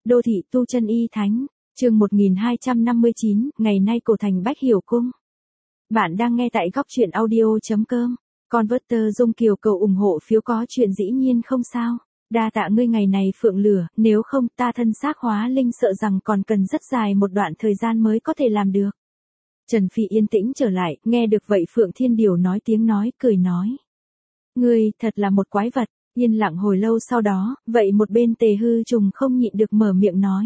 Đô thị tu chân y thánh, chương 1259, ngày nay cổ thành Bách Hiểu Cung. Bạn đang nghe tại góc truyện audio.com. Converter Dung Kiều cầu ủng hộ phiếu có chuyện dĩ nhiên không sao. Đa tạ ngươi ngày này phượng lửa, nếu không ta thân xác hóa linh sợ rằng còn cần rất dài một đoạn thời gian mới có thể làm được. Trần Phi yên tĩnh trở lại, nghe được vậy Phượng Thiên Điều nói tiếng nói, cười nói. Ngươi, thật là một quái vật. Yên lặng hồi lâu sau đó, vậy một bên Tề Hư Trùng không nhịn được mở miệng nói.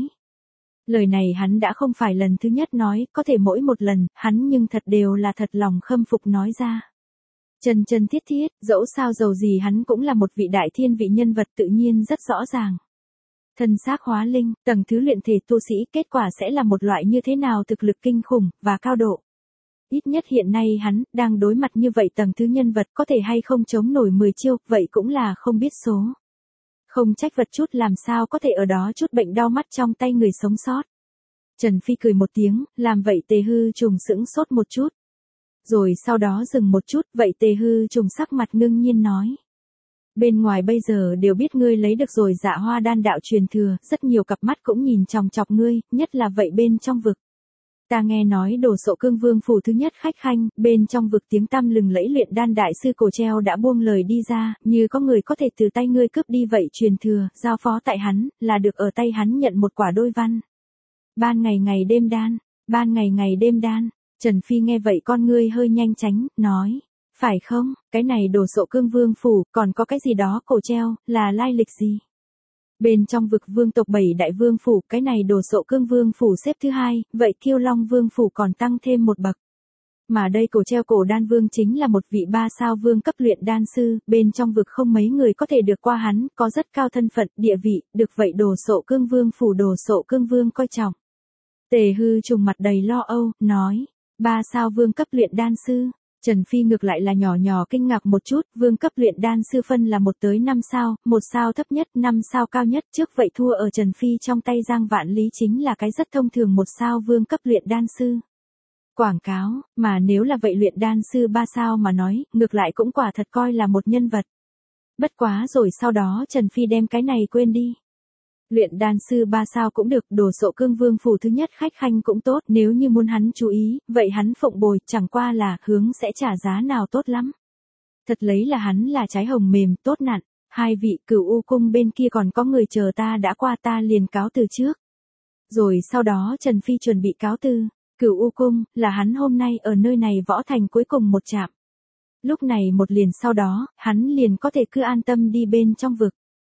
Lời này hắn đã không phải lần thứ nhất nói, có thể mỗi một lần, hắn nhưng thật đều là thật lòng khâm phục nói ra. Chân chân thiết thiết, dẫu sao dầu gì hắn cũng là một vị đại thiên vị nhân vật tự nhiên rất rõ ràng. Thân xác hóa linh, tầng thứ luyện thể tu sĩ kết quả sẽ là một loại như thế nào thực lực kinh khủng, và cao độ. Ít nhất hiện nay hắn, đang đối mặt như vậy tầng thứ nhân vật có thể hay không chống nổi 10 chiêu, vậy cũng là không biết số. Không trách vật chút làm sao có thể ở đó chút bệnh đau mắt trong tay người sống sót. Trần Phi cười một tiếng, làm vậy Tề Hư Trùng sững sốt một chút. Rồi sau đó dừng một chút, vậy Tề Hư Trùng sắc mặt ngưng nhiên nói. Bên ngoài bây giờ đều biết ngươi lấy được rồi Dạ Hoa đan đạo truyền thừa, rất nhiều cặp mắt cũng nhìn chòng chọc ngươi, nhất là vậy bên trong vực. Ta nghe nói Đồ Sộ Cương Vương phủ thứ nhất khách khanh, bên trong vực tiếng tăm lừng lẫy luyện đan đại sư Cổ Treo đã buông lời đi ra, như có người có thể từ tay ngươi cướp đi vậy truyền thừa, giao phó tại hắn, là được ở tay hắn nhận một quả đôi văn. Ban ngày ngày đêm đan, ban ngày ngày đêm đan, Trần Phi nghe vậy con ngươi hơi nhanh tránh, nói, phải không, cái này Đồ Sộ Cương Vương phủ, còn có cái gì đó Cổ Treo, là lai lịch gì? Bên trong vực vương tộc 7 đại vương phủ, cái này Đồ Sộ Cương Vương phủ xếp thứ 2, vậy Kiêu Long Vương phủ còn tăng thêm một bậc. Mà đây Cổ Treo Cổ Đan Vương chính là một vị 3 sao vương cấp luyện đan sư, bên trong vực không mấy người có thể được qua hắn, có rất cao thân phận, địa vị, được vậy Đồ Sộ Cương Vương phủ Đồ Sộ Cương Vương coi trọng. Tề Hư Trùng mặt đầy lo âu, nói, 3 sao vương cấp luyện đan sư. Trần Phi ngược lại là nhỏ nhỏ kinh ngạc một chút, vương cấp luyện đan sư phân là 1 tới 5 sao, 1 sao thấp nhất, 5 sao cao nhất, trước vậy thua ở Trần Phi trong tay Giang Vạn Lý chính là cái rất thông thường 1 sao vương cấp luyện đan sư. Quảng cáo, mà nếu là vậy luyện đan sư 3 sao mà nói, ngược lại cũng quả thật coi là một nhân vật. Bất quá rồi sau đó Trần Phi đem cái này quên đi. Luyện đan sư 3 sao cũng được, Đồ Sộ Cương Vương phủ thứ nhất khách khanh cũng tốt, nếu như muốn hắn chú ý, vậy hắn phụng bồi, chẳng qua là, hướng sẽ trả giá nào tốt lắm. Thật lấy là hắn là trái hồng mềm, tốt nặn, 2 vị Cửu U cung bên kia còn có người chờ ta đã qua ta liền cáo từ trước. Rồi sau đó Trần Phi chuẩn bị cáo từ, Cửu U cung, là hắn hôm nay ở nơi này võ thành cuối cùng một trạm. Lúc này một liền sau đó, hắn liền có thể cứ an tâm đi bên trong vực.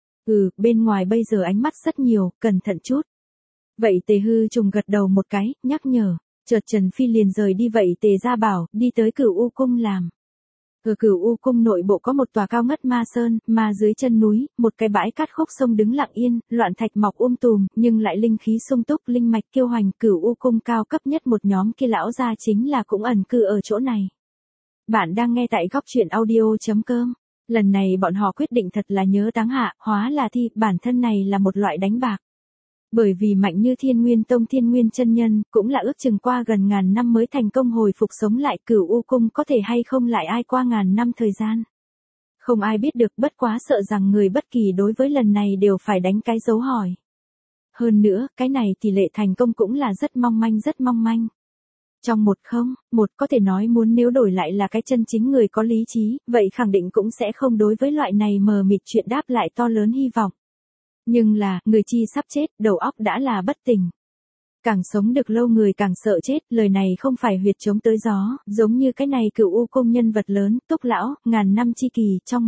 Bên ngoài bây giờ ánh mắt rất nhiều, cẩn thận chút. Vậy Tề Hư Trùng gật đầu một cái, nhắc nhở. Chợt Trần Phi liền rời đi vậy Tề Gia Bảo, đi tới Cửu U cung làm. Ở Cửu U cung nội bộ có một tòa cao ngất ma sơn, mà dưới chân núi, một cái bãi cát khúc sông đứng lặng yên, loạn thạch mọc tùm, nhưng lại linh khí sung túc, linh mạch kiêu hoành. Cửu U cung cao cấp nhất một nhóm kia lão gia chính là cũng ẩn cư ở chỗ này. Bạn đang nghe tại góc truyện audio.com. Lần này bọn họ quyết định thật là nhớ táng hạ, hóa là thi, bản thân này là một loại đánh bạc. Bởi vì mạnh như Thiên Nguyên Tông Thiên Nguyên chân nhân, cũng là ước chừng qua gần ngàn năm mới thành công hồi phục sống lại, Cửu U cung có thể hay không lại ai qua ngàn năm thời gian. Không ai biết được, bất quá sợ rằng người bất kỳ đối với lần này đều phải đánh cái dấu hỏi. Hơn nữa, cái này tỷ lệ thành công cũng là rất mong manh. Trong một có thể nói muốn nếu đổi lại là cái chân chính người có lý trí, vậy khẳng định cũng sẽ không đối với loại này mờ mịt chuyện đáp lại to lớn hy vọng. Nhưng là, người chi sắp chết, đầu óc đã là bất tỉnh. Càng sống được lâu người càng sợ chết, lời này không phải huyệt chống tới gió, giống như cái này Cửu U cung nhân vật lớn, Túc lão, ngàn năm chi kỳ, trong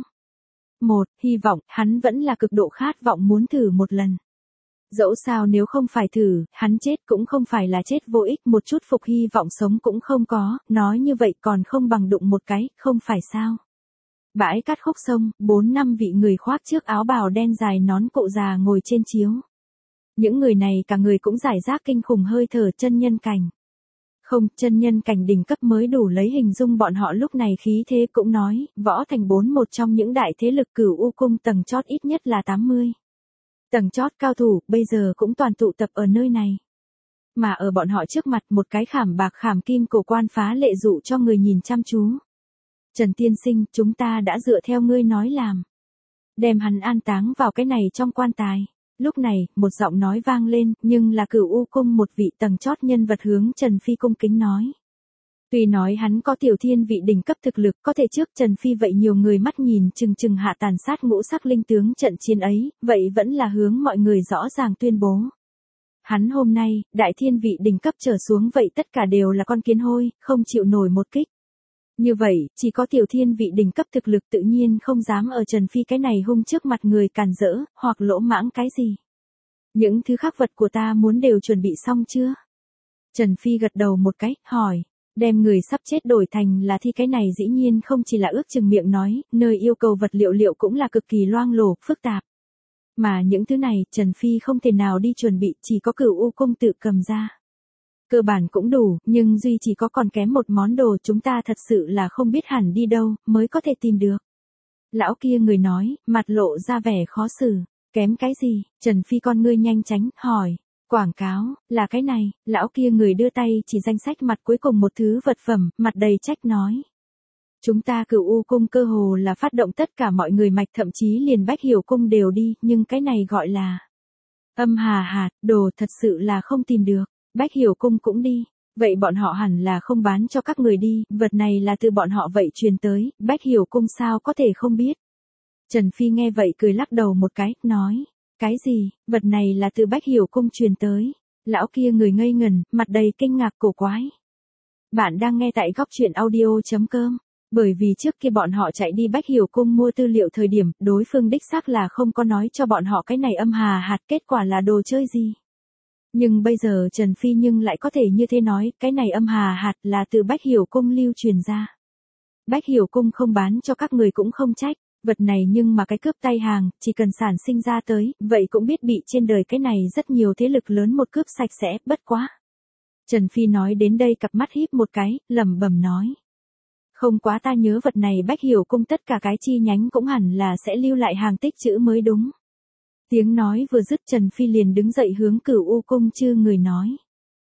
một, hy vọng, hắn vẫn là cực độ khát vọng muốn thử một lần. Dẫu sao nếu không phải thử, hắn chết cũng không phải là chết vô ích, một chút phục hy vọng sống cũng không có, nói như vậy còn không bằng đụng một cái, không phải sao. Bãi cát khúc sông, 4-5 vị người khoác chiếc áo bào đen dài nón cụ già ngồi trên chiếu. Những người này cả người cũng giải rác kinh khủng hơi thở chân nhân cảnh. Không, chân nhân cảnh đỉnh cấp mới đủ lấy hình dung bọn họ lúc này khí thế cũng nói, võ thành 1 trong những đại thế lực Cửu U cung tầng chót ít nhất là 80. Tầng chót cao thủ, bây giờ cũng toàn tụ tập ở nơi này. Mà ở bọn họ trước mặt một cái khảm bạc khảm kim cổ quan phá lệ dụ cho người nhìn chăm chú. Trần tiên sinh, chúng ta đã dựa theo ngươi nói làm. Đem hắn an táng vào cái này trong quan tài. Lúc này, một giọng nói vang lên, nhưng là Cửu U cung một vị tầng chót nhân vật hướng Trần Phi cung kính nói. Tuy nói hắn có tiểu thiên vị đỉnh cấp thực lực, có thể trước Trần Phi vậy nhiều người mắt nhìn chừng chừng hạ tàn sát ngũ sắc linh tướng trận chiến ấy, vậy vẫn là hướng mọi người rõ ràng tuyên bố. Hắn hôm nay, đại thiên vị đỉnh cấp trở xuống vậy tất cả đều là con kiến hôi, không chịu nổi một kích. Như vậy, chỉ có tiểu thiên vị đỉnh cấp thực lực tự nhiên không dám ở Trần Phi cái này hung trước mặt người càn rỡ, hoặc lỗ mãng cái gì. Những thứ khác vật của ta muốn đều chuẩn bị xong chưa? Trần Phi gật đầu một cái, hỏi. Đem người sắp chết đổi thành là thi cái này dĩ nhiên không chỉ là ước chừng miệng nói, nơi yêu cầu vật liệu cũng là cực kỳ loang lổ, phức tạp. Mà những thứ này, Trần Phi không thể nào đi chuẩn bị, chỉ có Cửu U cung tự cầm ra. Cơ bản cũng đủ, nhưng duy chỉ có còn kém một món đồ chúng ta thật sự là không biết hẳn đi đâu, mới có thể tìm được. Lão kia người nói, mặt lộ ra vẻ khó xử. Kém cái gì? Trần Phi con ngươi nhanh tránh, hỏi. Quảng cáo, là cái này, lão kia người đưa tay chỉ danh sách mặt cuối cùng một thứ vật phẩm, mặt đầy trách nói. Chúng ta Cửu U cung cơ hồ là phát động tất cả mọi người mạch thậm chí liền Bách Hiểu cung đều đi, nhưng cái này gọi là âm hà hạt, đồ thật sự là không tìm được. Bách Hiểu cung cũng đi, vậy bọn họ hẳn là không bán cho các người đi, vật này là từ bọn họ vậy truyền tới, Bách Hiểu cung sao có thể không biết. Trần Phi nghe vậy cười lắc đầu một cái, nói. Cái gì, vật này là từ Bách Hiểu cung truyền tới. Lão kia người ngây ngần, mặt đầy kinh ngạc cổ quái. Bạn đang nghe tại góc truyện audio.com. Bởi vì trước kia bọn họ chạy đi Bách Hiểu cung mua tư liệu thời điểm, đối phương đích xác là không có nói cho bọn họ cái này âm hà hạt, kết quả là đồ chơi gì. Nhưng bây giờ Trần Phi nhưng lại có thể như thế nói, cái này âm hà hạt là từ Bách Hiểu cung lưu truyền ra. Bách Hiểu cung không bán cho các người cũng không trách. Vật này nhưng mà cái cướp tay hàng, chỉ cần sản sinh ra tới, vậy cũng biết bị trên đời cái này rất nhiều thế lực lớn một cướp sạch sẽ, bất quá. Trần Phi nói đến đây cặp mắt híp một cái, lẩm bẩm nói. Không quá ta nhớ vật này Bách Hiểu cung tất cả cái chi nhánh cũng hẳn là sẽ lưu lại hàng tích trữ mới đúng. Tiếng nói vừa dứt Trần Phi liền đứng dậy hướng Cửu U cung chư người nói.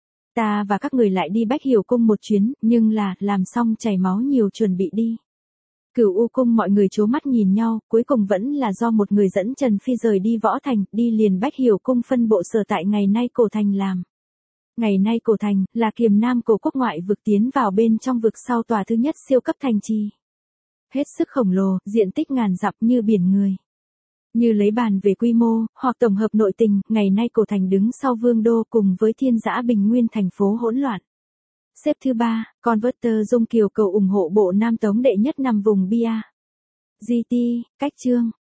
Ta và các người lại đi Bách Hiểu cung một chuyến, nhưng là, làm xong chảy máu nhiều chuẩn bị đi. Cửu U cung mọi người chố mắt nhìn nhau, cuối cùng vẫn là do một người dẫn Trần Phi rời đi Võ Thành, đi liền Bách Hiểu cung phân bộ sở tại ngày nay Cổ Thành làm. Ngày nay Cổ Thành, là Kiềm Nam Cổ quốc ngoại vực tiến vào bên trong vực sau tòa thứ nhất siêu cấp thành trì. Hết sức khổng lồ, diện tích ngàn dặm như biển người. Như lấy bàn về quy mô, hoặc tổng hợp nội tình, ngày nay Cổ Thành đứng sau Vương Đô cùng với Thiên Dã Bình Nguyên thành phố hỗn loạn. Xếp thứ 3, Converter Dung Kiều cầu ủng hộ bộ Nam Tống đệ nhất nằm vùng Bia. GT, cách chương.